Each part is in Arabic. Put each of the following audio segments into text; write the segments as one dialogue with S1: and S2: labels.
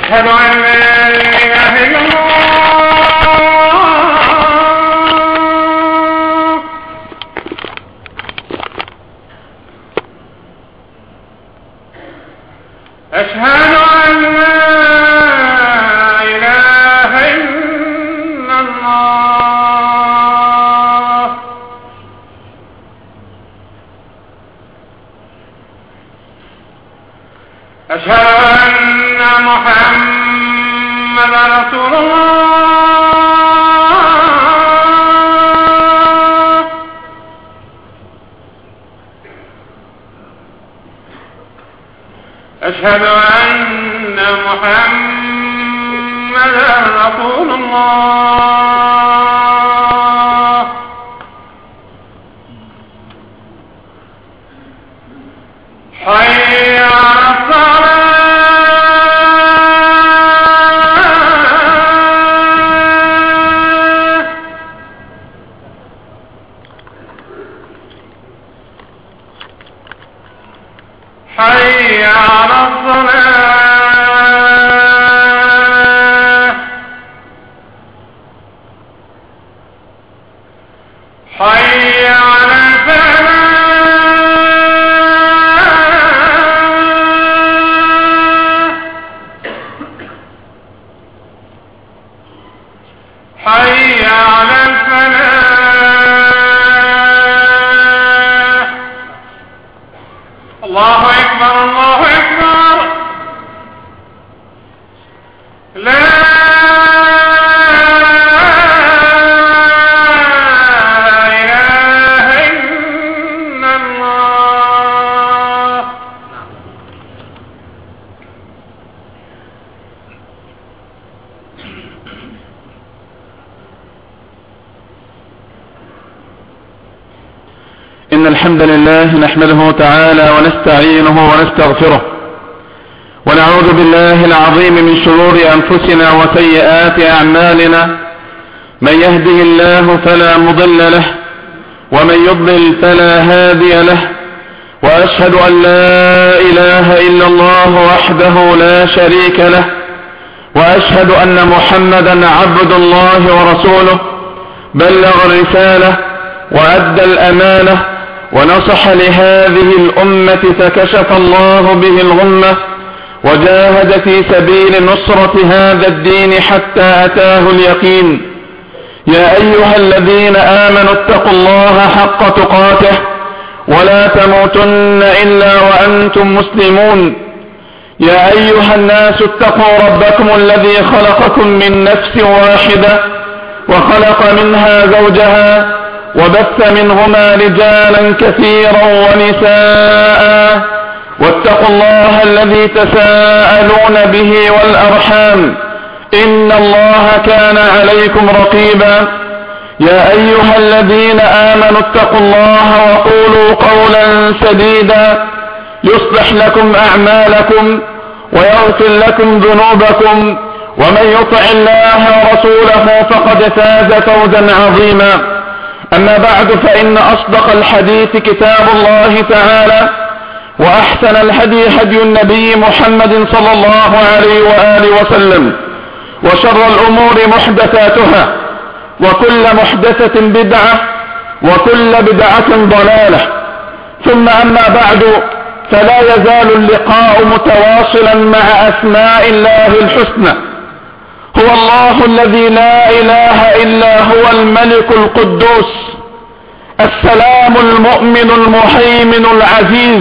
S1: أشهد أن لا إله إلا الله أشهد أن لا إله إلا الله أشهد أن محمد رسول الله أشهد أن محمد رسول الله حي على حي على الصلاة حي على الفلاح حي على الفلاح الله أكبر الله أكبر لا إله إلا الله.
S2: إن الحمد لله نحمده تعالى ونستعينه ونستغفره ونعوذ بالله العظيم من شرور أنفسنا وسيئات أعمالنا. من يهده الله فلا مضل له ومن يضلل فلا هادي له، وأشهد أن لا إله إلا الله وحده لا شريك له، وأشهد أن محمدا عبد الله ورسوله بلغ الرسالة وأدى الأمانة ونصح لهذه الأمة فكشف الله به الغمة وجاهد في سبيل نصرة هذا الدين حتى أتاه اليقين. يا أيها الذين آمنوا اتقوا الله حق تقاته ولا تموتن إلا وأنتم مسلمون. يا أيها الناس اتقوا ربكم الذي خلقكم من نفس واحدة وخلق منها زوجها وبث منهما رجالا كثيرا ونساء، واتقوا الله الذي تساءلون به والأرحام إن الله كان عليكم رقيبا. يا أيها الذين آمنوا اتقوا الله وقولوا قولا سديدا يصلح لكم أعمالكم ويغفر لكم ذنوبكم، ومن يطع الله ورسوله فقد فاز فوزا عظيما. أما بعد، فإن أصدق الحديث كتاب الله تعالى، وأحسن الهدي هدي النبي محمد صلى الله عليه وآله وسلم، وشر الأمور محدثاتها، وكل محدثة بدعة، وكل بدعة ضلالة. ثم أما بعد، فلا يزال اللقاء متواصلا مع أسماء الله الحسنى. هو الله الذي لا إله إلا هو الملك القدوس السلام المؤمن المهيمن العزيز.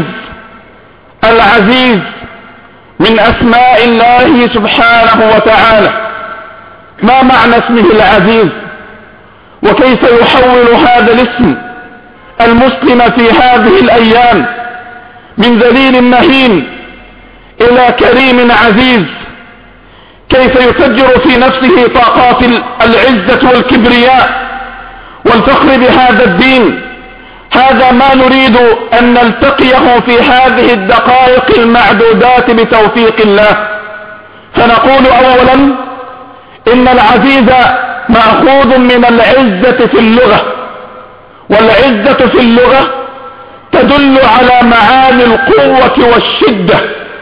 S2: العزيز من أسماء الله سبحانه وتعالى. ما معنى اسمه العزيز؟ وكيف يحول هذا الاسم المسلم في هذه الأيام من ذليل مهين إلى كريم عزيز؟ كيف يفجر في نفسه طاقات العزة والكبرياء والفخر بهذا الدين؟ هذا ما نريد أن نلتقيه في هذه الدقائق المعدودات بتوفيق الله. فنقول أولا إن العزيز مأخوذ من العزة في اللغة، والعزة في اللغة تدل على معاني القوة والشدة،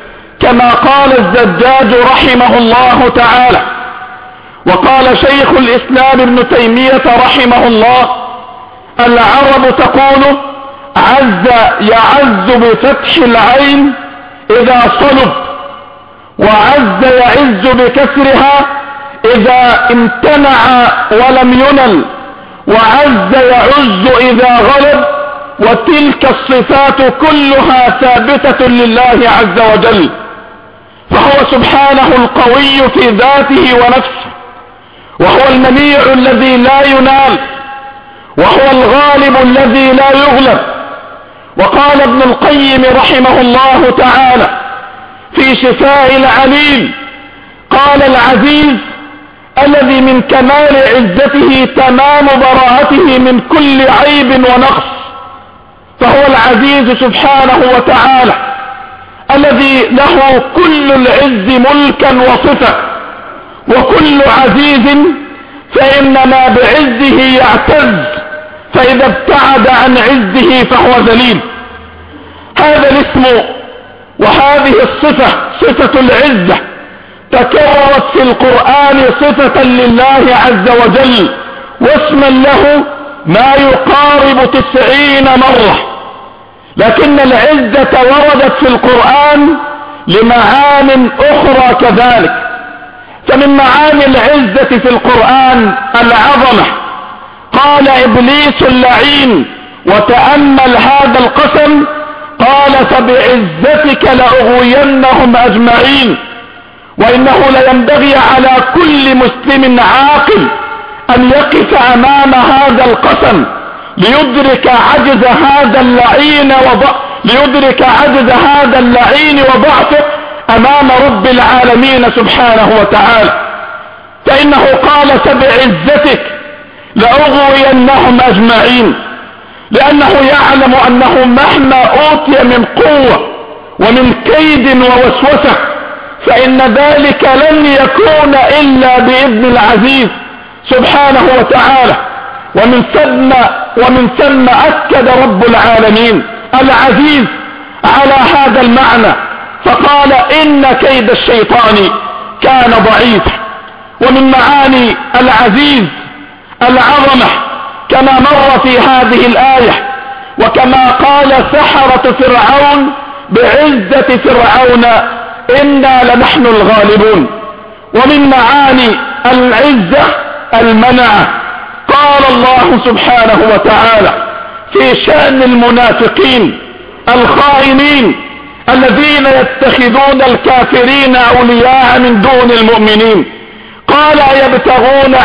S2: كما قال الزجاج رحمه الله تعالى. وقال شيخ الإسلام ابن تيمية رحمه الله: العرب تقول عز يعز بفتح العين إذا صلب، وعز يعز بكسرها إذا امتنع ولم ينل، وعز يعز إذا غلب، وتلك الصفات كلها ثابتة لله عز وجل. فهو سبحانه القوي في ذاته ونفسه، وهو المنيع الذي لا ينال، وهو الغالب الذي لا يغلب. وقال ابن القيم رحمه الله تعالى في شفاء العليل: قال العزيز الذي من كمال عزته تمام براءته من كل عيب ونقص. فهو العزيز سبحانه وتعالى الذي له كل العز ملكا وصفة، وكل عزيز فإنما بعزه يعتز، فإذا ابتعد عن عزه فهو ذليل. هذا الاسم وهذه الصفة، صفة العزة، تكررت في القرآن صفة لله عز وجل، واسما له ما يقارب 90 مرة. لكن العزة وردت في القرآن لمعان أخرى كذلك. فمن معاني العزة في القرآن العظمة. قال إبليس اللعين، وتأمل هذا القسم، قال: فبعزتك لأغوينهم أجمعين. وإنه لينبغي على كل مسلم عاقل أن يقف أمام هذا القسم ليدرك عجز هذا اللعين وضعفه أمام رب العالمين سبحانه وتعالى. فإنه قال: فبعزتك لأغوينهم أجمعين، لأنه يعلم أنه مهما أوتي من قوة ومن كيد ووسوسة فإن ذلك لن يكون إلا بإذن العزيز سبحانه وتعالى. ومن ثم أكد رب العالمين العزيز على هذا المعنى، فقال: إن كيد الشيطان كان ضعيفا. ومن معاني العزيز العظمة كما مر في هذه الآية، وكما قال سحرة فرعون بعزة فرعون: إنا لنحن الغالبون. ومن معاني العزة المنعة. قال الله سبحانه وتعالى في شأن المنافقين الخائنين الذين يتخذون الكافرين أولياء من دون المؤمنين، قال: أيبتغون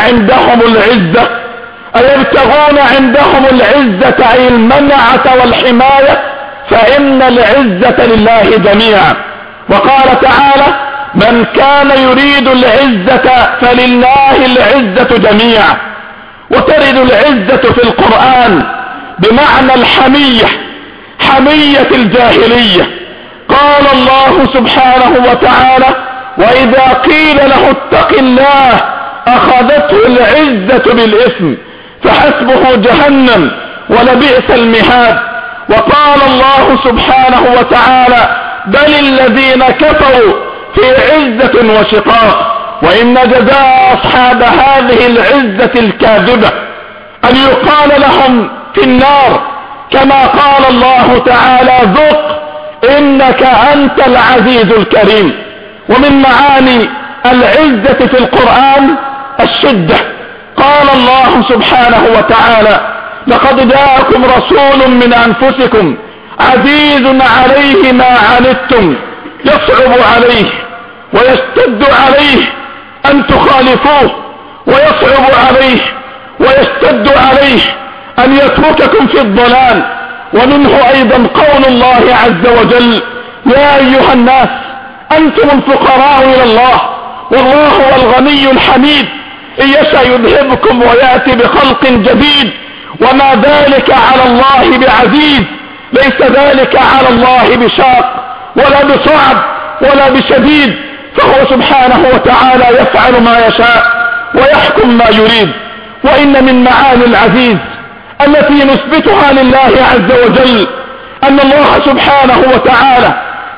S2: عندهم العزة أي المنعة والحماية، فإن العزة لله جميعا. وقال تعالى: من كان يريد العزة فلله العزة جميعا. وترد العزة في القرآن بمعنى الحمية، حمية الجاهلية. قال الله سبحانه وتعالى: وإذا قيل له اتق الله أخذته العزة بالإثم فحسبه جهنم ولبئس المهاد. وقال الله سبحانه وتعالى: بل الذين كفروا في عزة وشقاق، وإن جزاء أصحاب هذه العزة الكاذبة أن يقال لهم في النار كما قال الله تعالى: ذق إنك أنت العزيز الكريم. ومن معاني العزة في القرآن الشدة. قال الله سبحانه وتعالى: لقد جاءكم رسول من أنفسكم عزيز عليه ما عنتم يصعب عليه ويشتد عليه أن تخالفوه، ويصعب عليه ويشتد عليه أن يترككم في الضلال. ومنه أيضا قول الله عز وجل: يا أيها الناس أنتم الفقراء إلى الله والله هو الغني الحميد، إن يشأ يذهبكم ويأتي بخلق جديد وما ذلك على الله بعزيز. ليس ذلك على الله بشاق ولا بصعب ولا بشديد، فهو سبحانه وتعالى يفعل ما يشاء ويحكم ما يريد. وإن من معاني العزيز التي نثبتها لله عز وجل أن الله سبحانه وتعالى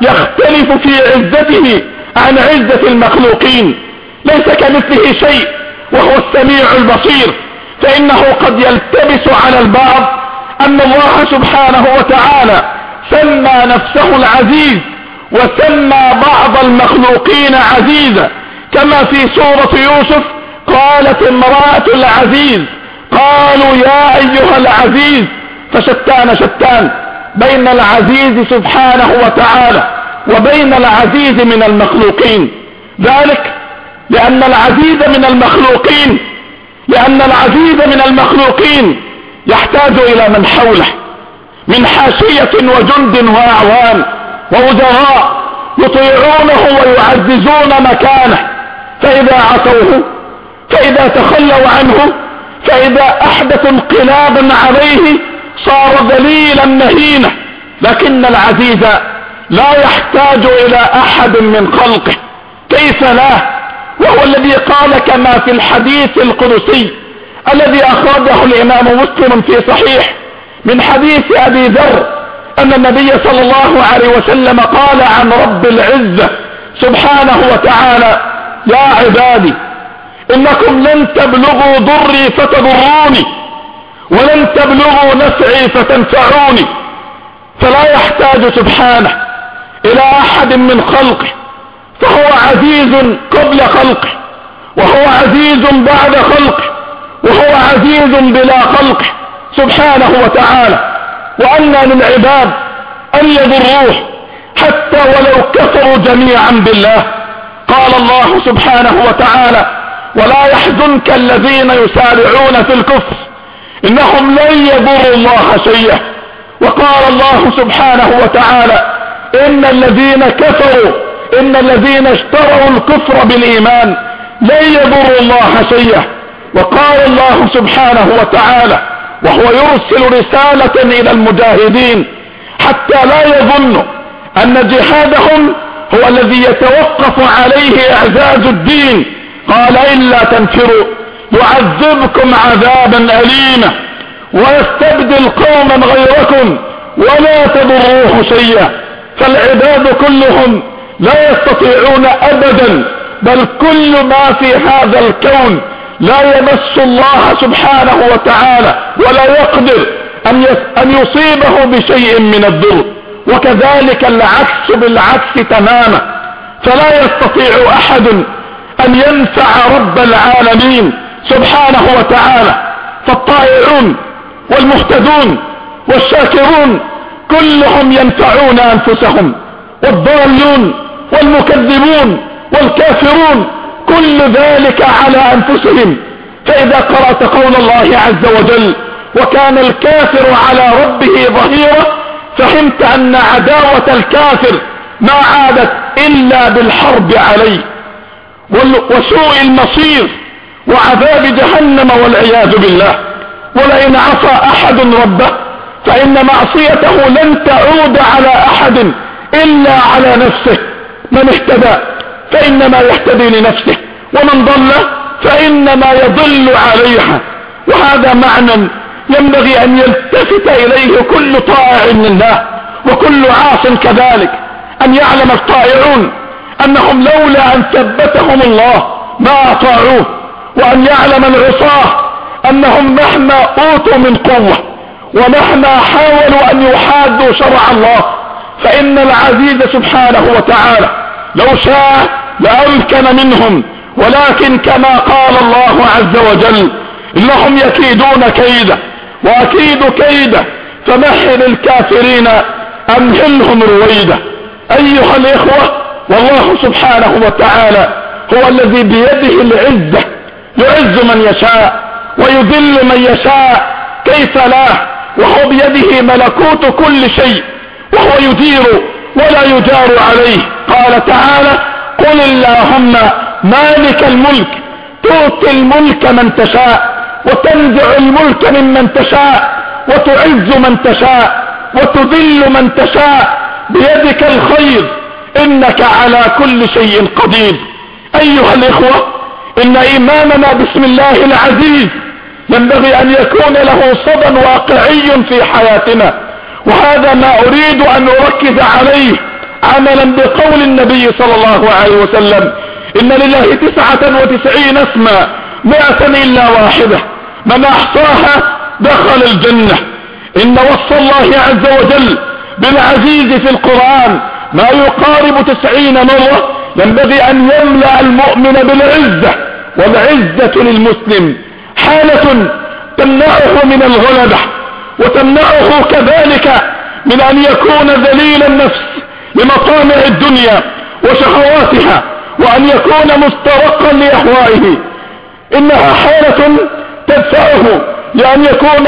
S2: يختلف في عزته عن عزة المخلوقين، ليس كمثله شيء وهو السميع البصير. فإنه قد يلتبس على البعض أن الله سبحانه وتعالى سمى نفسه العزيز وسمى بعض المخلوقين عزيزا، كما في سورة يوسف قالت امرأة العزيز قالوا يا أيها العزيز، فشتان بين العزيز سبحانه وتعالى وبين العزيز من المخلوقين. ذلك لأن العزيز من المخلوقين يحتاج إلى من حوله من حاشية وجند وأعوان ووزراء يطيعونه ويعززون مكانه، فإذا عصوه، فإذا تخلوا عنه، فإذا أحدثوا انقلابا عليه صار ذليلا مهينا. لكن العزيز لا يحتاج إلى أحد من خلقه، كيف لا؟ وهو الذي قال كما في الحديث القدسي الذي أخرجه الإمام مسلم في صحيح من حديث أبي ذر أن النبي صلى الله عليه وسلم قال عن رب العزة سبحانه وتعالى يا عبادي إنكم لن تبلغوا ضري فتضروني ولن تبلغوا نفعي فتنفعوني. فلا يحتاج سبحانه إلى أحد من خلقه، فهو عزيز قبل خلقه وهو عزيز بعد خلقه وهو عزيز بلا خلقه سبحانه وتعالى. وأن للعباد أن يضروه حتى ولو كفروا جميعا بالله. قال الله سبحانه وتعالى ولا يحزنك الذين يسارعون في الكفر إنهم لن يضروا الله شيئا. وقال الله سبحانه وتعالى إن الذين كفروا إن الذين اشتروا الكفر بالإيمان لن يضروا الله شيئا. وقال الله سبحانه وتعالى وهو يرسل رسالة إلى المجاهدين حتى لا يظنوا أن جهادهم هو الذي يتوقف عليه إعزاز الدين. قال إلا تنفروا يعذبكم عذابا أليما ويستبدل قوما غيركم ولا تضروه شيئا. فالعباد كلهم لا يستطيعون أبدا، بل كل ما في هذا الكون لا يمس الله سبحانه وتعالى ولا يقدر أن يصيبه بشيء من الضر. وكذلك العكس بالعكس تماما، فلا يستطيع أحد أن ينفع رب العالمين سبحانه وتعالى. فالطائعون والمهتدون والشاكرون كلهم ينفعون أنفسهم، والضالون والمكذبون والكافرون كل ذلك على أنفسهم. فإذا قرأت قول الله عز وجل وكان الكافر على ربه ظهيرا فهمت أن عداوة الكافر ما عادت إلا بالحرب عليه وسوء المصير وعذاب جهنم والعياذ بالله. ولئن عصى أحد ربه فإن معصيته لن تعود على أحد إلا على نفسه. من اهتدى فإنما يهتدي لنفسه ومن ضل فإنما يضل عليها. وهذا معنى ينبغي أن يلتفت إليه كل طائع لله وكل عاص كذلك، أن يعلم الطائعون أنهم لولا أن ثبتهم الله ما أطاعوه، وأن يعلم العصاة أنهم مهما أوتوا من قوة ومهما حاولوا أن يحادوا شرع الله فإن العزيز سبحانه وتعالى لو شاء لأمكن منهم، ولكن كما قال الله عز وجل إنهم يكيدون كيدا وأكيد كيدا فمهل الكافرين أمهلهم رويدا. أيها الإخوة، والله سبحانه وتعالى هو الذي بيده العزة، يعز من يشاء ويذل من يشاء، كيف لا؟ وهو بيده ملكوت كل شيء وهو يدير ولا يجار عليه. قال تعالى قل اللهم مالك الملك تؤتي الملك من تشاء وتنزع الملك ممن تشاء وتعز من تشاء وتذل من تشاء بيدك الخير إنك على كل شيء قدير. أيها الإخوة، إن إيماننا باسم الله العزيز ينبغي أن يكون له صدى واقعي في حياتنا، وهذا ما أريد أن أركز عليه عملا بقول النبي صلى الله عليه وسلم: إن لله 99 اسما 100 إلا واحدة، من أحصاها دخل الجنة. إن وصف الله عز وجل بالعزيز في القرآن ما يقارب 90 مرة، ينبغي أن يملأ المؤمن بالعزة، والعزة للمسلم حالة تمنعه من الغلبة، وتمنعه كذلك من أن يكون ذليل النفس لمطامع الدنيا وشهواتها، وأن يكون مسترقا لأهوائه. إنها حالة تدفعه لأن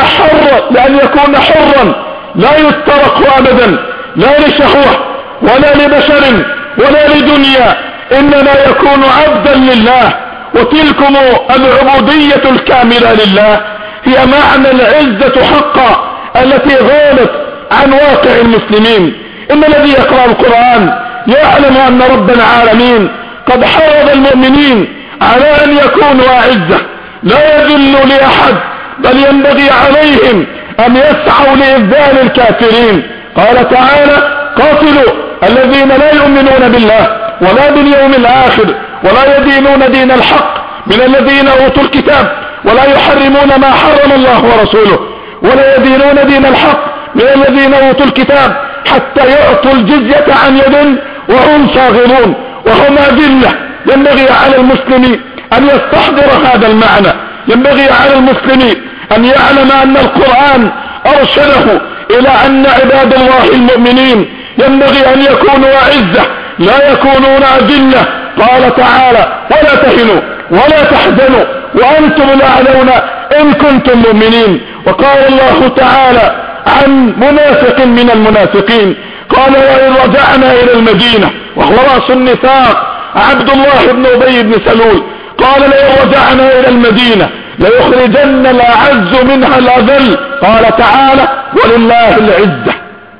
S2: يكون حرا لا يسترق أبدا، لا لشهوة ولا لبشر ولا لدنيا، إنما يكون عبدا لله. وتلكم العبودية الكاملة لله هي معنى العزة حقا التي غابت عن واقع المسلمين. إن الذي يقرأ القرآن يعلم أن رب العالمين قد حرض المؤمنين على أن يكونوا أعزة لا يذلوا لأحد، بل ينبغي عليهم أن يسعوا لإذلال الكافرين. قال تعالى: قاتلوا الذين لا يؤمنون بالله ولا باليوم الآخر ولا يدينون دين الحق من الذين أوتوا الكتاب ولا يحرمون ما حرم الله ورسوله ولا يدينون دين الحق من الذين أوتوا الكتاب حتى يعطوا الجزية عن يد وهم صاغرون وهم أذلة. ينبغي على المسلم أن يستحضر هذا المعنى، ينبغي على المسلم أن يعلم أن القرآن أرشده إلى أن عباد الله المؤمنين ينبغي أن يكونوا أعزة لا يكونون أذلة. قال تعالى: ولا تهنوا ولا تحزنوا وأنتم الأعلون إن كنتم مؤمنين. وقال الله تعالى عن منافق من المنافقين قال: وإن رجعنا إلى المدينة، وهو رأس النفاق عبد الله بن أبي بن سلول، قال: لئن رجعنا إلى المدينة ليخرجن الأعز منها الأذل. قال تعالى: ولله العزة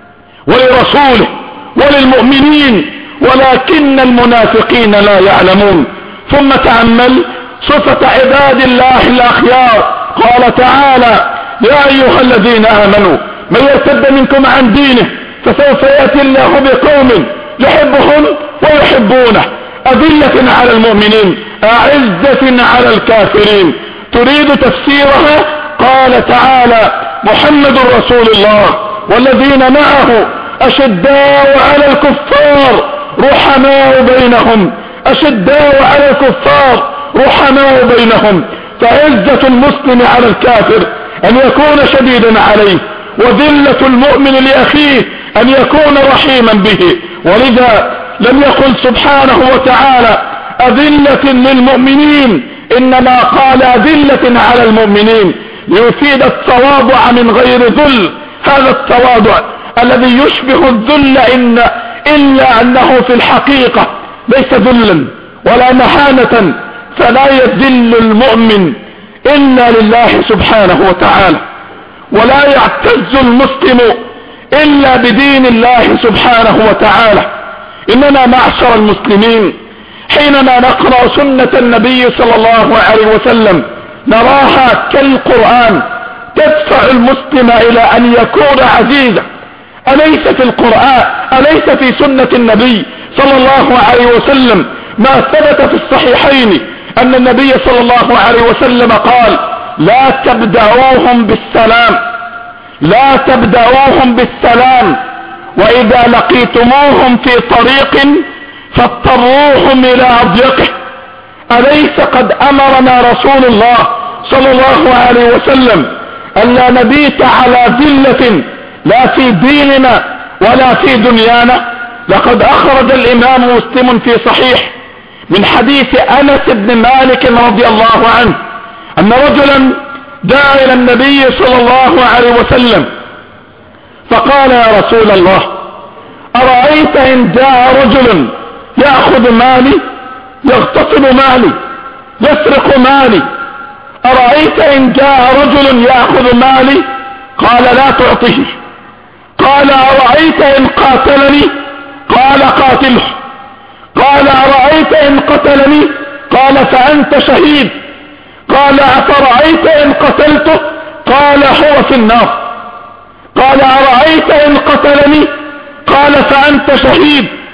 S2: ولرسوله وللمؤمنين ولكن المنافقين لا يعلمون. ثم تأمل صفة عباد الله الأخيار. قال تعالى: يا أيها الذين آمنوا من يرتد منكم عن دينه فسوف يأتي الله بقوم يحبهم ويحبونه أذلة على المؤمنين أعزة على الكافرين. تريد تفسيرها؟ قال تعالى: محمد رسول الله والذين معه أشداء على الكفار رحماء بينهم، أشداء على الكفار رحماء بينهم. فعزة المسلم على الكافر أن يكون شديدا عليه، وذلة المؤمن لأخيه أن يكون رحيما به. ولذا لم يقل سبحانه وتعالى أذلة للمؤمنين، إنما قال أذلة على المؤمنين ليفيد التواضع من غير ذل. هذا التواضع الذي يشبه الذل إلا أنه في الحقيقة ليس ذلا ولا مهانة، فلا يذل المؤمن إلا لله سبحانه وتعالى، ولا يعتز المسلم إلا بدين الله سبحانه وتعالى. إننا معشر المسلمين حينما نقرأ سنة النبي صلى الله عليه وسلم نراها كالقرآن تدفع المسلم إلى أن يكون عزيزا. أليس في القرآن، أليس في سنة النبي صلى الله عليه وسلم ما ثبت في الصحيحين أن النبي صلى الله عليه وسلم قال: لا تبدأوهم بالسلام، لا تبدأوهم بالسلام، وإذا لقيتموهم في طريق فاضطروهم إلى أضيقه. أليس قد أمرنا رسول الله صلى الله عليه وسلم ألا نبيت على ذلة لا في ديننا ولا في دنيانا؟ لقد أخرج الإمام مسلم في صحيح من حديث أنس بن مالك رضي الله عنه أن رجلا جاء إلى النبي صلى الله عليه وسلم فقال: يا رسول الله، أرأيت إن جاء رجل يأخذ مالي، يغتصب مالي، يسرق مالي، أرأيت إن جاء رجل يأخذ مالي؟ قال: لا تعطيه. قال: أرأيت إن قاتلني؟ قال: قاتله. قال: أرأيت إن قتلني؟ قال: فأنت شهيد. قال: أفرأيت إن قتلته؟ قال: هو في النار. قال: أرأيت إن قتلني؟ قال: فأنت شهيد.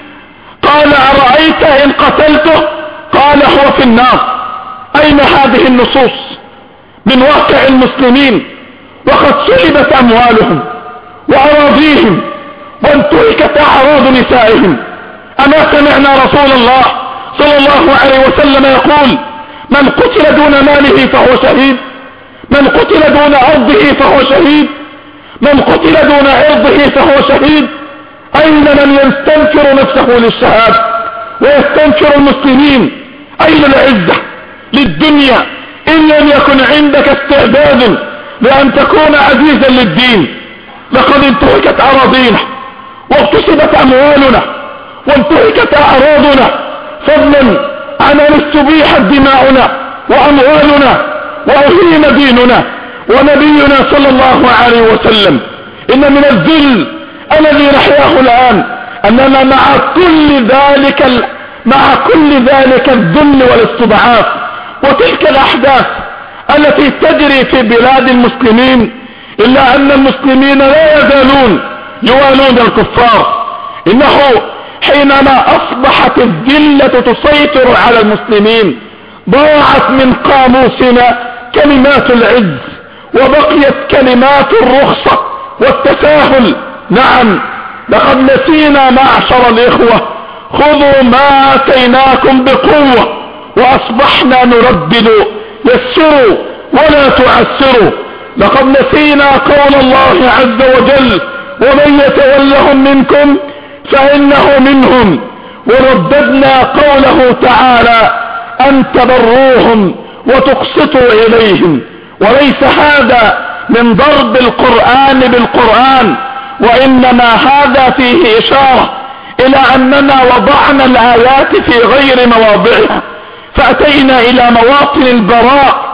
S2: قال أرأيت إن قتلته؟ قال هو في النار. أين هذه النصوص من واقع المسلمين وقد سلبت أموالهم وأراضيهم وانتهكت أعراض نسائهم؟ أما سمعنا رسول الله صلى الله عليه وسلم يقول من قتل دون ماله فهو شهيد، من قتل دون أرضه فهو شهيد، من قتل دون عرضه فهو شهيد. أين من يستنفر نفسه للشهادة ويستنفر المسلمين؟ أين العزة للدنيا إن لم يكن عندك استعداد لأن تكون عزيزا للدين؟ لقد انتهكت أراضينا واغتصبت أموالنا وانتهكت أعراضنا، فضلا عن أن استبيحت دماؤنا وأموالنا وأهين ديننا. ونبينا صلى الله عليه وسلم إن من الذل الذي نحياه الآن أننا مع كل ذلك الذل والاستضعاف وتلك الأحداث التي تجري في بلاد المسلمين، إلا أن المسلمين لا يزالون يوالون الكفار. إنه حينما أصبحت الذلة تسيطر على المسلمين ضاعت من قاموسنا كلمات العز وبقيت كلمات الرخصة والتساهل. نعم، لقد نسينا معشر الإخوة خذوا ما آتيناكم بقوة، وأصبحنا نردد يسروا ولا تعسروا. لقد نسينا قول الله عز وجل ومن يتولهم منكم فإنه منهم، ورددنا قوله تعالى أن تبروهم وتقسطوا إليهم. وليس هذا من ضرب القرآن بالقرآن، وإنما هذا فيه إشارة إلى أننا وضعنا الآيات في غير مواضعها، فأتينا إلى مواطن البراء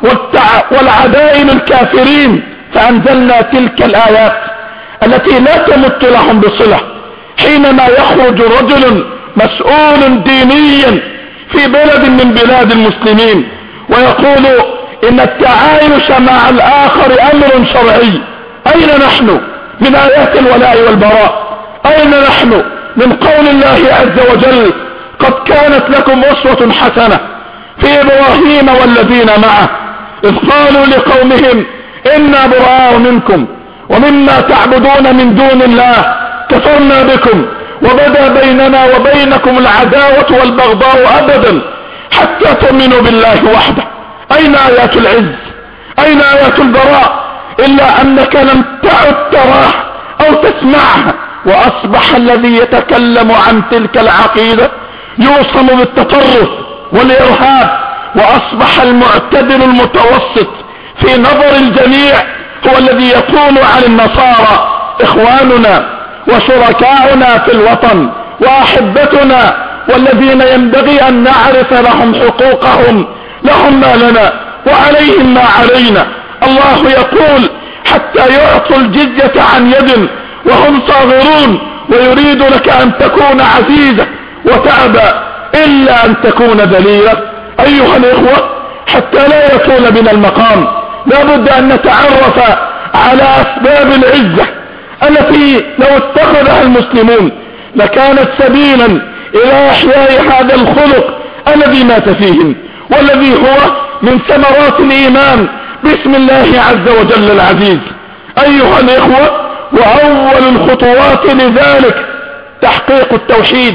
S2: والعدائم الكافرين فأنزلنا تلك الآيات التي لا تمت لهم بصلة. حينما يخرج رجل مسؤول دينيا في بلد من بلاد المسلمين ويقول إن التعايش مع الآخر أمر شرعي، أين نحن من آيات الولاء والبراء؟ أين نحن من قول الله عز وجل قد كانت لكم أسوة حسنة في إبراهيم والذين معه إذ قالوا لقومهم إنا براء منكم ومما تعبدون من دون الله كفرنا بكم وبدا بيننا وبينكم العداوة والبغضاء أبدا حتى تؤمنوا بالله وحده. أين آيات العز؟ أين آيات البراء؟ إلا أنك لم تعد تراها أو تسمعها. وأصبح الذي يتكلم عن تلك العقيدة يوصم بالتطرف والإرهاب، وأصبح المعتدل المتوسط في نظر الجميع هو الذي يقول عن النصارى إخواننا وشركاؤنا في الوطن وأحبتنا والذين ينبغي أن نعرف لهم حقوقهم، لهم ما لنا وعليهم ما علينا. الله يقول حتى يعطوا الجزية عن يد وهم صاغرون ويريد لك أن تكون عزيزة وتأبى إلا أن تكون ذليلا. أيها الإخوة، حتى لا يطول بنا المقام لا بد أن نتعرف على أسباب العزة التي لو اتخذها المسلمون لكانت سبيلا إلى إحياء هذا الخلق الذي مات فيهم، والذي هو من ثمرات الإيمان باسم الله عز وجل العزيز. أيها الإخوة، وأول الخطوات لذلك تحقيق التوحيد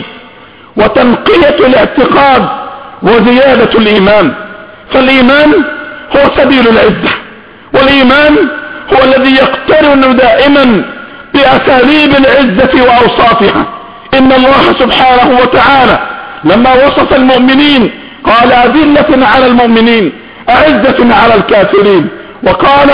S2: وتنقية الاعتقاد وزيادة الإيمان. فالإيمان هو سبيل العزة، والإيمان هو الذي يقترن دائما بأساليب العزة وأوصافها. إن الله سبحانه وتعالى لما وصف المؤمنين قال أذلة على المؤمنين أعزة على الكافرين، وقال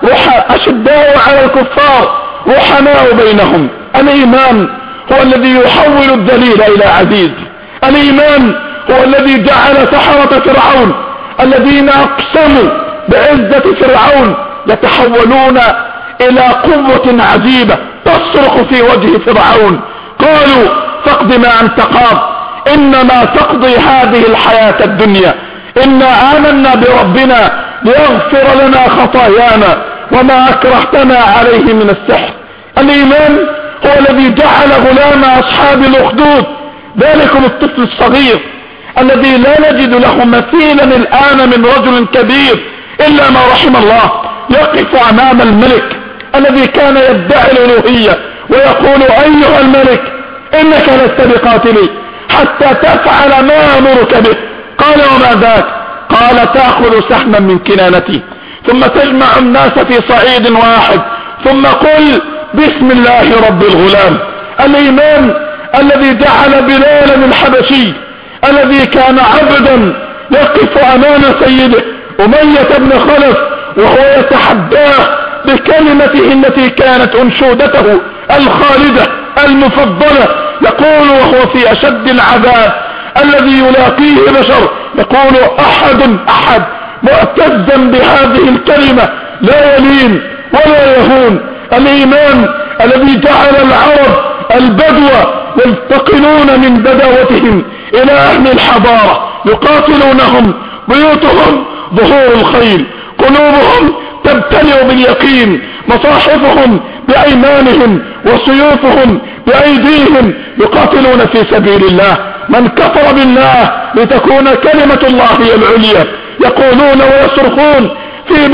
S2: أشداء على الكفار رحماء بينهم. الإيمان هو الذي يحول الذليل إلى عزيز. الإيمان هو الذي جعل سحرة فرعون الذين أقسموا بعزة فرعون يتحولون إلى قوة عجيبة تصرخ في وجه فرعون. قالوا فاقض ما أنت قاض إنما تقضي هذه الحياة الدنيا إنا آمنا بربنا ليغفر لنا خطايانا وما أكرهتنا عليه من السحر. الإيمان هو الذي جعل غلام أصحاب الأخدود ذلكم الطفل الصغير الذي لا نجد له مثيلا الآن من رجل كبير إلا ما رحم الله، يقف أمام الملك الذي كان يدعي الألوهية ويقول أيها الملك إنك لست بقاتلي حتى تفعل ما أمرك به. قال وما ذاك؟ قال تأخذ سهما من كنانتي ثم تجمع الناس في صعيد واحد ثم قل بسم الله رب الغلام. الإمام الذي جعل بلالا الحبشي الذي كان عبدا يقف أمام سيده أمية بن خلف وهو يتحداه بكلمته التي كانت أنشودته الخالدة المفضلة، يقول وهو في أشد العذاب الذي يلاقيه بشر، يقول أحد معتزا بهذه الكلمة لا يلين ولا يهون. الإمام الذي جعل العرب البدوة ينتقلون من بداوتهم إلى أهل الحضارة يقاتلونهم، بيوتهم ظهور الخيل، قلوبهم تبتلع باليقين، مصاحفهم بأيمانهم وسيوفهم بأيديهم، يقاتلون في سبيل الله. من كفر بالله لتكون كلمة الله هي العليا، يقولون ويصرخون في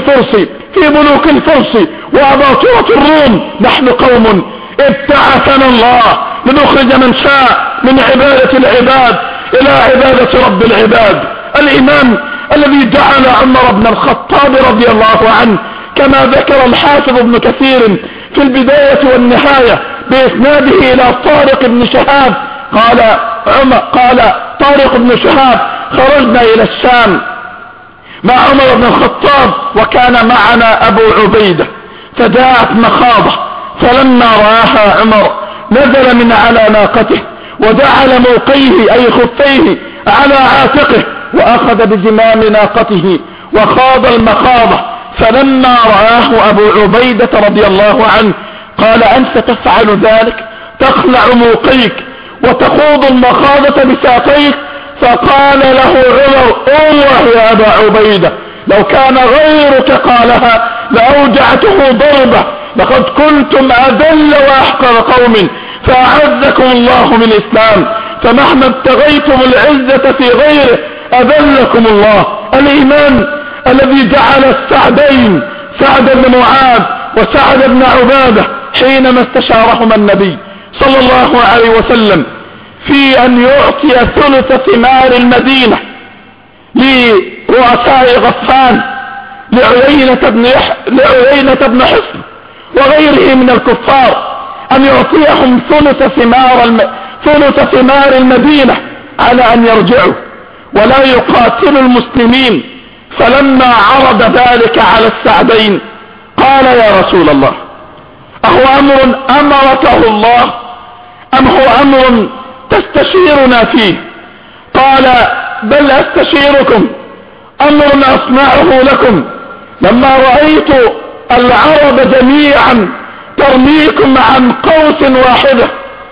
S2: ملوك الفرس وأباطرة الروم نحن قوم ابتعثنا الله لنخرج من شاء من عبادة العباد إلى عبادة رب العباد. الإمام الذي جعل عمر بن الخطاب رضي الله عنه كما ذكر الحافظ ابن كثير في البداية والنهاية بإسناده إلى طارق بن شهاب قال طارق بن شهاب خرجنا إلى الشام مع عمر بن الخطاب وكان معنا أبو عبيدة، فجاءت مخاضة فلما رآها عمر نزل من على ناقته وجعل موقيه أي خفيه على عاتقه وأخذ بزمام ناقته وخاض المخاضة. فلما رآه أبو عبيدة رضي الله عنه قال أنت تفعل ذلك؟ تخلع موقيك وتخوض المخاضة بساقيك؟ فقال له عمر والله يا أبا عبيدة لو كان غيرك قالها لأوجعته ضربة، لقد كنتم أذل وأحقر قوم فأعزكم الله بالإسلام، فمهما ابتغيتم العزة في غيره أذلكم الله. الإمام الذي جعل السعدين سعد بن معاذ وسعد بن عبادة حينما استشارهما النبي صلى الله عليه وسلم في أن يعطي ثلث ثمار المدينة لرؤساء غطفان لعيينة بن حصن وغيره من الكفار، أن يعطيهم ثلث ثمار المدينة على أن يرجعوا ولا يقاتلوا المسلمين. فلما عرض ذلك على السعدين قال يا رسول الله أهو أمر أمرته الله أم هو أمر تستشيرنا فيه؟ قال بل أستشيركم، أمر أصنعه لكم. لما رأيت العرب جميعا ترميكم عن قوس واحدة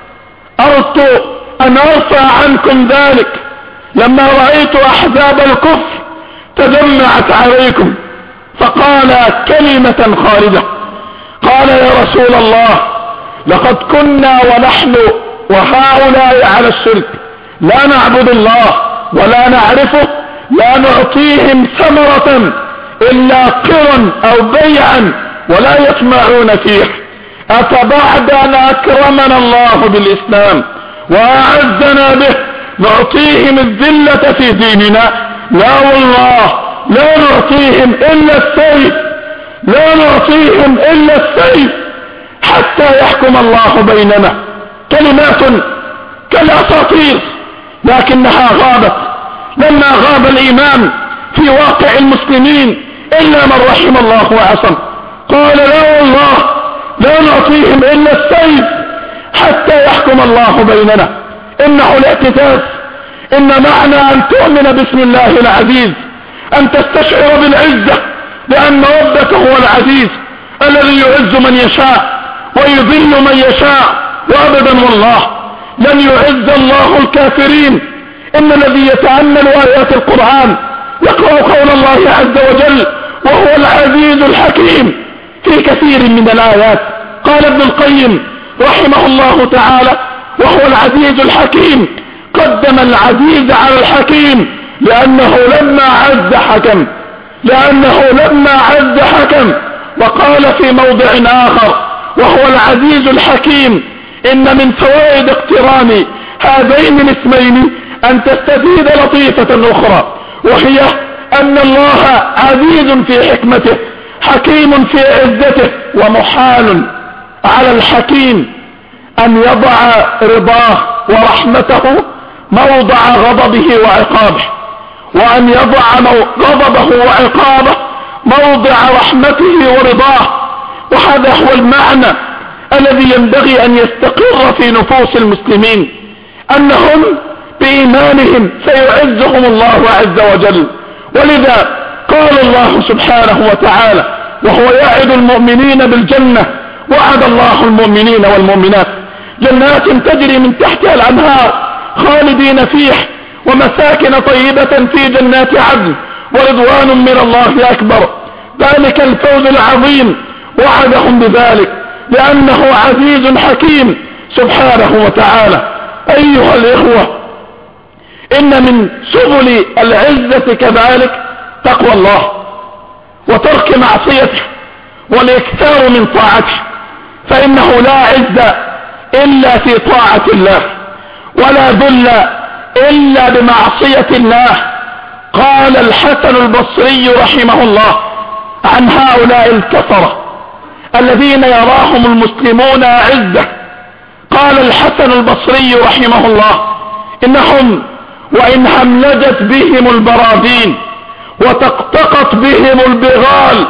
S2: أردت أن أرفع عنكم ذلك. لما رأيت أحزاب الكفر تجمعت عليكم فقال كلمة خالدة، قال يا رسول الله لقد كنا ونحن وهؤلاء على الشرك لا نعبد الله ولا نعرفه، لا نعطيهم ثمرة إلا قرا أو بيعا ولا يطمعون فيه، أفبعد أن أكرمنا الله بالإسلام وأعزنا به نعطيهم الذلة في ديننا؟ لا والله لا نعطيهم إلا السيف، لا نعطيهم إلا السيف حتى يحكم الله بيننا. كلمات كالأساطير لكنها غابت. لما غاب الإمام في واقع المسلمين إلا من رحم الله وعصم قال لا والله لا نعطيهم إلا السيف حتى يحكم الله بيننا. إنه الاعتزاز، إن معنى أن تؤمن باسم الله العزيز أن تستشعر بالعزة، لأن ربك هو العزيز الذي يعز من يشاء ويذل من يشاء، وأبدا والله لن يعز الله الكافرين. إن الذي يتأمل آيات القرآن يقرأ قول الله عز وجل وهو العزيز الحكيم في كثير من الآيات. قال ابن القيم رحمه الله تعالى وهو العزيز الحكيم قدم العزيز على الحكيم، لأنه لما عز حكم. وقال في موضع آخر وهو العزيز الحكيم: إن من فوائد اقتران هذين الاسمين أن تستفيد لطيفة أخرى، وهي أن الله عزيز في حكمته حكيم في عزته، ومحال على الحكيم أن يضع رضاه ورحمته موضع غضبه وعقابه، وأن يضع غضبه وعقابه موضع رحمته ورضاه. وهذا هو المعنى الذي ينبغي أن يستقر في نفوس المسلمين، أنهم بإيمانهم سيعزهم الله عز وجل. ولذا قال الله سبحانه وتعالى وهو يعد المؤمنين بالجنة: وعد الله المؤمنين والمؤمنات جنات تجري من تحتها الأنهار خالدين فيها ومساكن طيبة في جنات عدن ورضوان من الله أكبر، ذلك الفوز العظيم. وعدهم بذلك لأنه عزيز حكيم سبحانه وتعالى. أيها الإخوة، إن من سبل العزة كذلك تقوى الله وترك معصيته والإكثار من طاعته، فإنه لا عز إلا في طاعة الله، ولا ذل إلا بمعصية الله. قال الحسن البصري رحمه الله عن هؤلاء الكفرة الذين يراهم المسلمون عزة، قال الحسن البصري رحمه الله: إنهم وإن هملجت بهم البراذين وتقطقت بهم البغال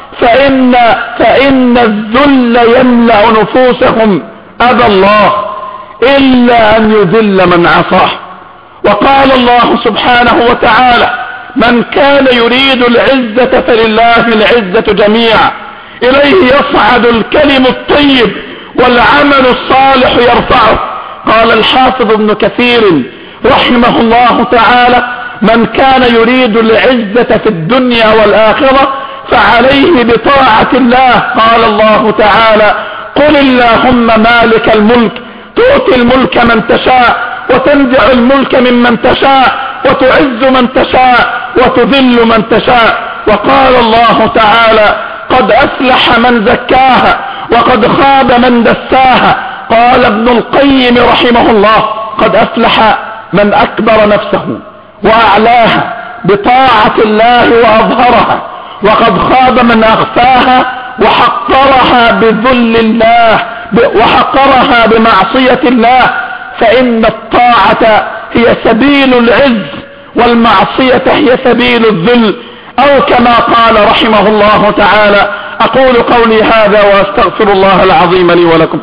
S2: فإن الذل يملأ نفوسهم أبى الله إلا أن يذل من عصاه. وقال الله سبحانه وتعالى: من كان يريد العزة فلله العزة جميعا، إليه يصعد الكلم الطيب والعمل الصالح يرفعه. قال الحافظ ابن كثير رحمه الله تعالى: من كان يريد العزة في الدنيا والآخرة فعليه بطاعة الله. قال الله تعالى: قل اللهم مالك الملك تؤتي الملك من تشاء وتنزع الملك ممن تشاء وتعز من تشاء وتذل من تشاء. وقال الله تعالى: قد أفلح من زكاها وقد خاب من دساها. قال ابن القيم رحمه الله: قد أفلح من أكبر نفسه وأعلاها بطاعة الله وأظهرها، وقد خاب من أغفاها وحقرها بذل الله وحقرها بمعصية الله. فإن الطاعة هي سبيل العز والمعصية هي سبيل الذل، أو كما قال رحمه الله تعالى. أقول قولي هذا وأستغفر الله العظيم لي ولكم.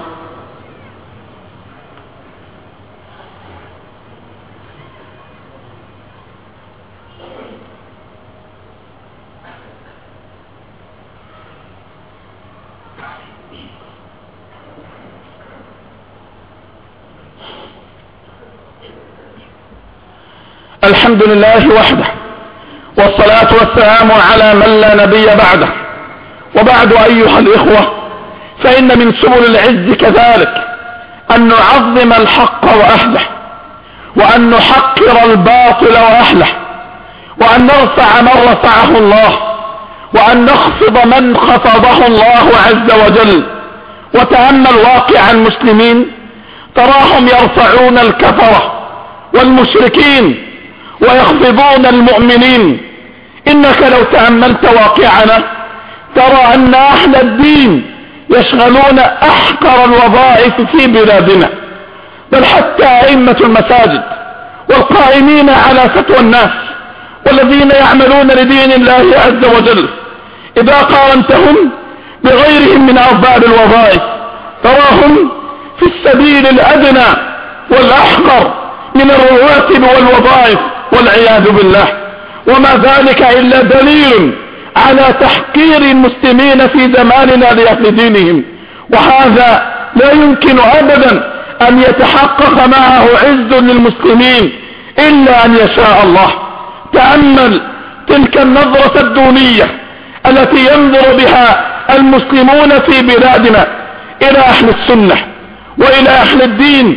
S2: الحمد لله وحده، والصلاة والسلام على من لا نبي بعده. وبعد أيها الإخوة، فإن من سبل العز كذلك أن نعظم الحق وأهله، وأن نحقر الباطل وأهله، وأن نرفع من رفعه الله، وأن نخفض من خفضه الله عز وجل. وتأمل واقع المسلمين تراهم يرفعون الكفرة والمشركين ويخفضون المؤمنين. إنك لو تأملت واقعنا ترى أن أهل الدين يشغلون أحقر الوظائف في بلادنا، بل حتى أئمة المساجد والقائمين على فتوى الناس والذين يعملون لدين الله عز وجل، إذا قارنتهم بغيرهم من أرباب الوظائف تراهم في السبيل الأدنى والأحقر من الرواتب والوظائف والعياذ بالله. وما ذلك إلا دليل على تحقير المسلمين في زماننا لأهل دينهم، وهذا لا يمكن أبدا أن يتحقق معه عز للمسلمين إلا أن يشاء الله. تأمل تلك النظرة الدونية التي ينظر بها المسلمون في بلادنا إلى أهل السنة وإلى أهل الدين،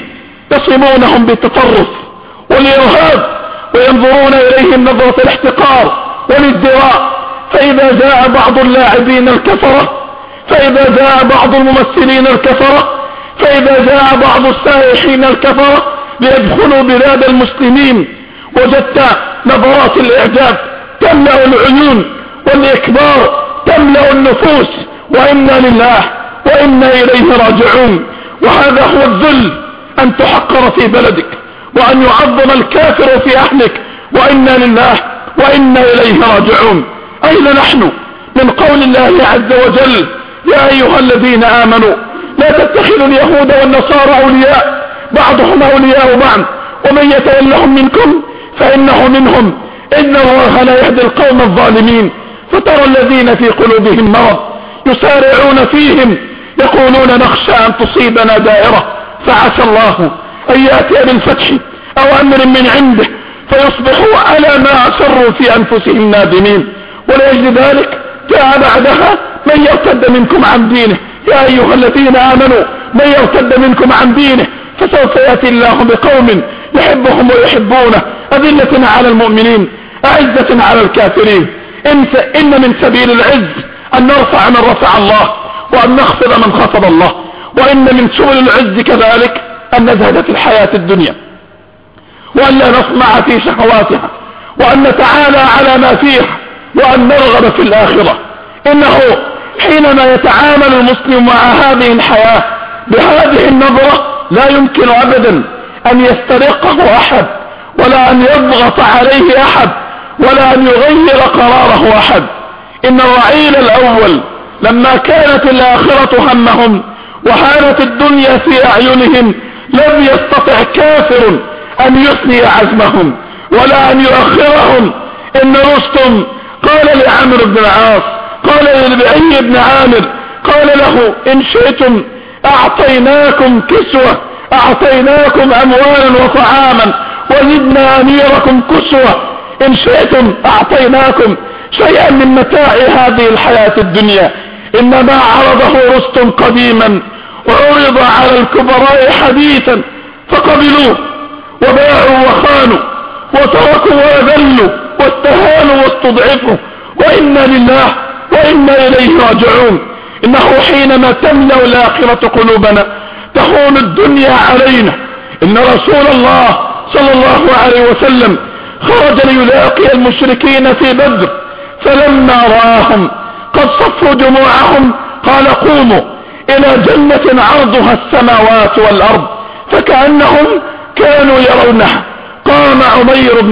S2: يصيبونهم بالتطرف والإرهاب وينظرون إليهم نظرة الاحتقار والازدراء. فإذا جاء بعض اللاعبين الكفرة، فإذا جاء بعض الممثلين الكفرة، فإذا جاء بعض السائحين الكفرة ليدخلوا بلاد المسلمين، وجدت نظرات الإعجاب تملأ العيون والإكبار تملأ النفوس، وإنا لله وإنا إليه راجعون. وهذا هو الذل، أن تحقر في بلدك وأن يعظم الكافر في أهلك، وإنا لله وإنا إليه راجعون. أين نحن من قول الله عز وجل: يا أيها الذين آمنوا لا تتخذوا اليهود والنصارى أولياء بعضهم أولياء بعض ومن يتولهم منكم فإنه منهم إن الله لا يهدي القوم الظالمين. فترى الذين في قلوبهم مرض يسارعون فيهم يقولون نخشى أن تصيبنا دائرة فعسى الله أن يأتي بالفتح أو أمر من عنده فيصبحوا على ما أسروا في أنفسهم نادمين. ولأجل ذلك جاء بعدها: من يرتد منكم عن دينه. يا أيها الذين آمنوا من يرتد منكم عن دينه فسوف يأتي الله بقوم يحبهم ويحبونه أذلة على المؤمنين أعزة على الكافرين. إن من سبيل العز أن نرفع من رفع الله وأن نخفض من خفض الله، وإن من سبل العز كذلك أن نزهد في الحياة الدنيا وأن لا نطمع في شهواتها وأن نتعالى على ما فيها وأن نرغب في الآخرة. إنه حينما يتعامل المسلم مع هذه الحياة بهذه النظرة لا يمكن أبدا أن يسترقه أحد ولا أن يضغط عليه أحد ولا أن يغير قراره أحد. إن الرعيل الأول لما كانت الآخرة همهم وهانت الدنيا في أعينهم لم يستطع كافر أن يثني عزمهم ولا أن يؤخرهم. إن رستم قال لعمرو بن العاص، قال للبعي بن عامر، قال له: إن شئتم أعطيناكم كسوة، أعطيناكم أموالا وطعاما وزدنا أميركم كسوة، إن شئتم أعطيناكم شيئا من متاع هذه الحياة الدنيا. إنما عرضه رستم قديما وعرض على الكبراء حديثا فقبلوه وباعوا وخانوا وتركوا وأذلوا واستهانوا واستضعفوا، وإنا لله وإنا إليه راجعون. إنه حينما تملأ الآخرة قلوبنا تهون الدنيا علينا. إن رسول الله صلى الله عليه وسلم خرج ليلاقي المشركين في بدر، فلما رآهم قد صفوا جموعهم قال: قوموا إلى جنة عرضها السماوات والأرض، فكأنهم كانوا يرونها. قام عمير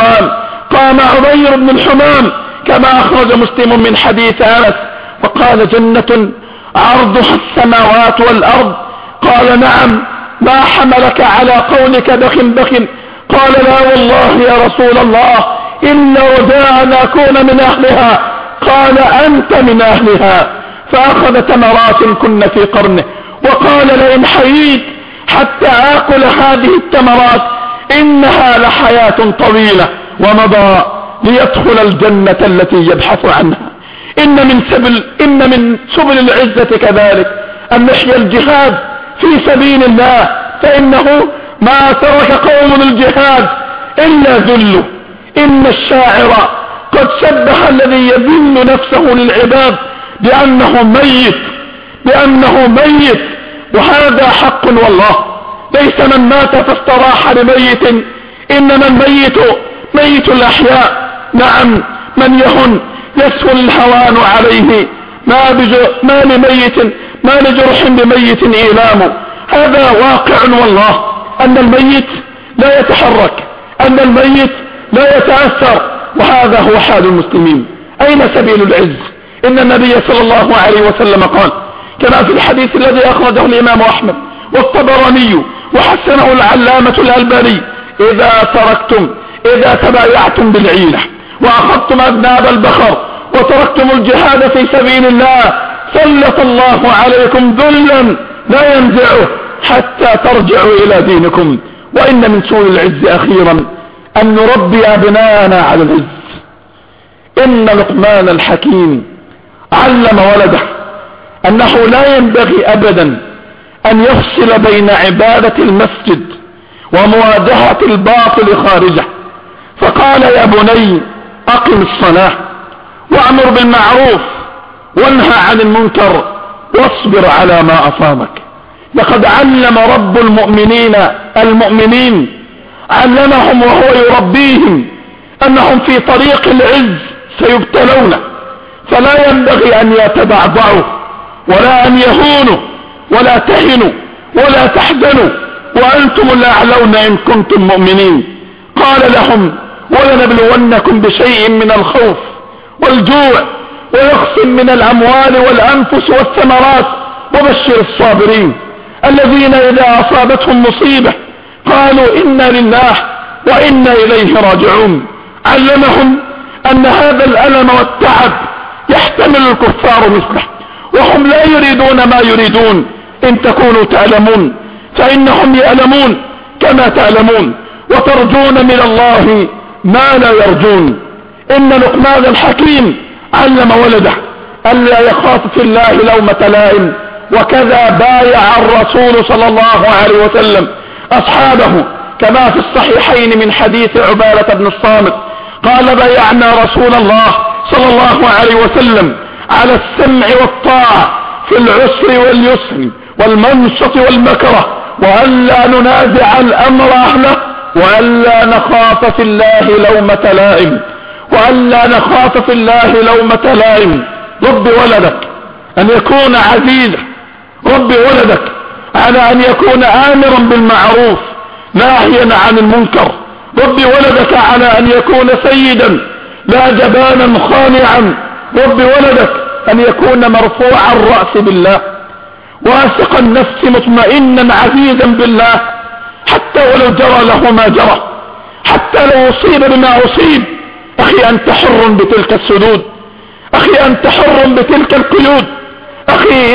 S2: بن الحمام كما أخرج مسلم من حديث أنس وقال: جنة عرضها السماوات والأرض. قال: نعم. ما حملك على قولك بخ بخ؟ قال: لا والله يا رسول الله إلا رجاء أن أكون من أهلها. قال: أنت من أهلها. فأخذ تمرات كن في قرنه وقال: لئن حييت حتى آكل هذه التمرات إنها لحياة طويلة، ومضى ليدخل الجنة التي يبحث عنها. إن من سبل العزة كذلك أن نحيا الجهاد في سبيل الله، فإنه ما ترك قوم الجهاد إلا ذله. إن الشاعر قد شبه الذي يذل نفسه للعباد بأنه ميت، وهذا حق والله. ليس من مات فاستراح لميت، إنما الميت ميت الأحياء. نعم، من يهن يسهل الهوان عليه، ما لجرح بميت إيلام. هذا واقع والله، أن الميت لا يتحرك، أن الميت لا يتأثر، وهذا هو حال المسلمين. أين سبيل العز؟ إن النبي صلى الله عليه وسلم قال كما في الحديث الذي أخرجه الإمام أحمد والطبراني وحسنه العلامة الألباني: إذا تبايعتم بالعينة وأخذتم أذناب البقر وتركتم الجهاد في سبيل الله سلط الله عليكم ذلا لا ينزعه حتى ترجعوا إلى دينكم. وإن من سوء العز أخيرا أن نربي أبناءنا على العز. إن لقمان الحكيم علم ولده أنه لا ينبغي أبدا أن يفصل بين عبادة المسجد ومواجهة الباطل خارجه. فقال يا بني أقم الصلاة وأمر بالمعروف وانهى عن المنكر واصبر على ما أصابك. لقد علم رب المؤمنين علمهم وهو يربيهم أنهم في طريق العز سيبتلون، فلا ينبغي أن يتبعضعوا ولا أن يهونوا ولا تهنوا ولا تحزنوا وأنتم الأعلون إن كنتم مؤمنين. قال لهم ولنبلونكم بشيء من الخوف والجوع ونقص من الأموال والأنفس والثمرات وبشر الصابرين الذين إذا أصابتهم مصيبة قالوا إنا لله وإنا إليه راجعون. علمهم أن هذا الألم والتعب يحتمل الكفار مثله وهم لا يريدون ما يريدون. إن تكونوا تعلمون فإنهم يعلمون كما تعلمون وترجون من الله ما لا يرجون. إن لقمان الحكيم علم ولده ألا يخاف في الله لومة لائم، وكذا بايع الرسول صلى الله عليه وسلم أصحابه كما في الصحيحين من حديث عبادة بن الصامت قال بايعنا رسول الله صلى الله عليه وسلم على السمع والطاعة في العسر واليسر والمنشط والمكره وألا ننازع الأمر أهله وألا نخاف في الله لومة لائم وألا نخاف في الله لومة لائم. رب ولدك أن يكون عزيزا، رب ولدك على أن يكون آمرا بالمعروف ناهيا عن المنكر، رب ولدك على أن يكون سيدا لا جبانا خانعا، رب ولدك أن يكون مرفوع الرأس بالله واثق النفس مطمئنا عزيزا بالله حتى ولو جرى له ما جرى، حتى لو أصيب بما أصيب. أخي أنت حر بتلك السدود، أخي أنت حر بتلك القيود. أخي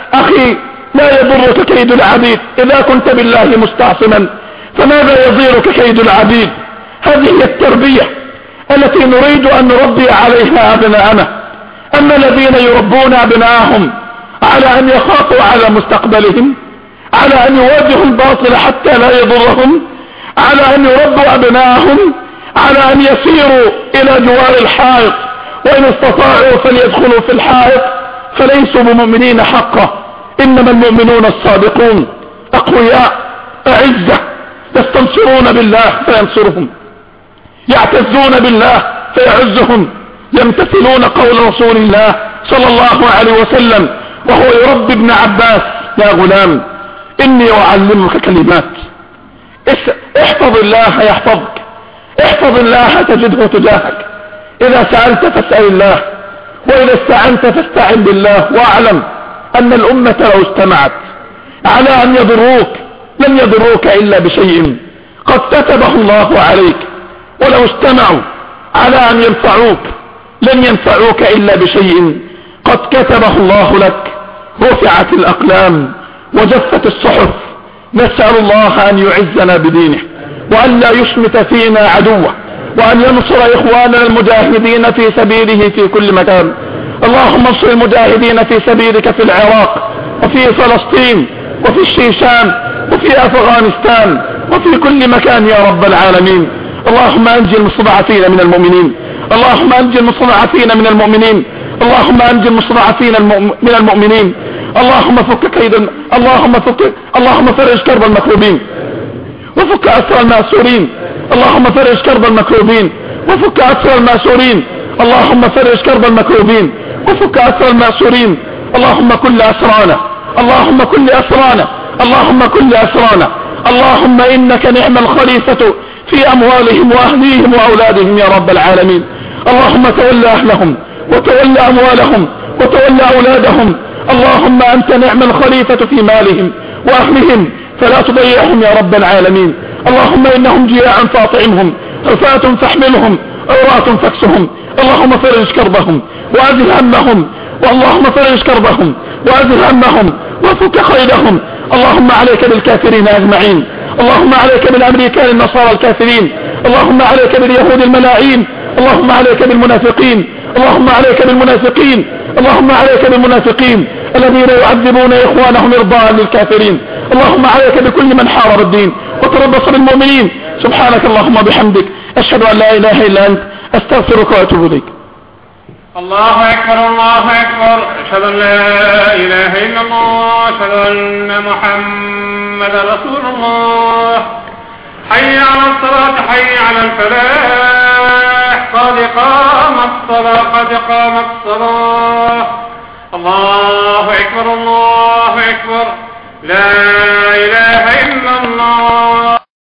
S2: لا يضرك كيد العبيد إذا كنت بالله مستعصما، فماذا يضيرك كيد العبيد؟ هذه هي التربية التي نريد أن نربي عليها أبناءنا. أما الذين يربون أبناءهم على أن يخافوا على مستقبلهم، على أن يواجهوا الباطل حتى لا يضرهم، على أن يربوا أبناءهم على أن يسيروا إلى جوار الحائط وإن استطاعوا فليدخلوا في الحائط، فليسوا بمؤمنين حقا. إنما المؤمنون الصادقون أقوياء أعزة يستنصرون بالله فينصرهم، يعتزون بالله فيعزهم، يمتثلون قول رسول الله صلى الله عليه وسلم وهو يربي ابن عباس يا غلام إني أعلمك كلمات احفظ الله يحفظك، احفظ الله تجده تجاهك، إذا سألت فاسأل الله وإذا استعنت فاستعن بالله. واعلم أن الأمة لو استمعت على أن يضروك لن يضروك إلا بشيء قد كتبه الله عليك، ولو استمعوا على أن ينفعوك لن ينفعوك إلا بشيء قد كتبه الله لك. رفعت الأقلام وجفت الصحف. نسأل الله أن يعزنا بدينه وأن لا يشمت فينا عدوه وأن ينصر إخواننا المجاهدين في سبيله في كل مكان. اللهم انصر المجاهدين في سبيلك في العراق وفي فلسطين وفي الشيشان وفي أفغانستان وفي كل مكان يا رب العالمين. اللهم أنجي المستضعفين من المؤمنين، اللهم أنجي المستضعفين من المؤمنين، اللهم أنجي المستضعفين من المؤمنين. اللهم فك كيد، اللهم فرج كرب المكروبين وفك أسر المأسورين، اللهم فرج كرب المكروبين وفك أسر المأسورين، اللهم فرج كرب المكروبين وفك أسر المأسورين. اللهم كل أسرانا، اللهم كل أسرانا، اللهم كل أسرانا. اللهم إنك نعم الخليفة في أموالهم وأهليهم وأولادهم يا رب العالمين. اللهم تولى أهلهم وتولى أموالهم وتولى أولادهم. اللهم أنت نعم الخليفة في مالهم وأهلهم فلا تضيعهم يا رب العالمين. اللهم إنهم جياع فاطعمهم، حفاة فاحملهم، عراة فاكسهم. اللهم فرج كربهم وأزل همهم، واللهم فرج كربهم وأزل همهم وفك خيلهم. اللهم عليك بالكافرين أجمعين، اللهم عليك بالأمريكان النصارى الكافرين، اللهم عليك باليهود الملاعين، اللهم عليك بالمنافقين، اللهم عليك بالمنافقين، اللهم عليك بالمنافقين الذين يعذبون إخوانهم إرضاء للكافرين. اللهم عليك بكل من حارب الدين وتربص بالمؤمنين. سبحانك اللهم وبحمدك، أشهد أن لا إله إلا أنت، أستغفرك وأتوب إليك.
S1: الله أكبر الله أكبر، أشهد أن لا إله إلا الله، أشهد أن محمدا رسول الله. حي على الصلاة حي على الفلاح، قد قامت الصلاة قد قامت الصلاة. الله أكبر الله أكبر، لا إله إلا الله.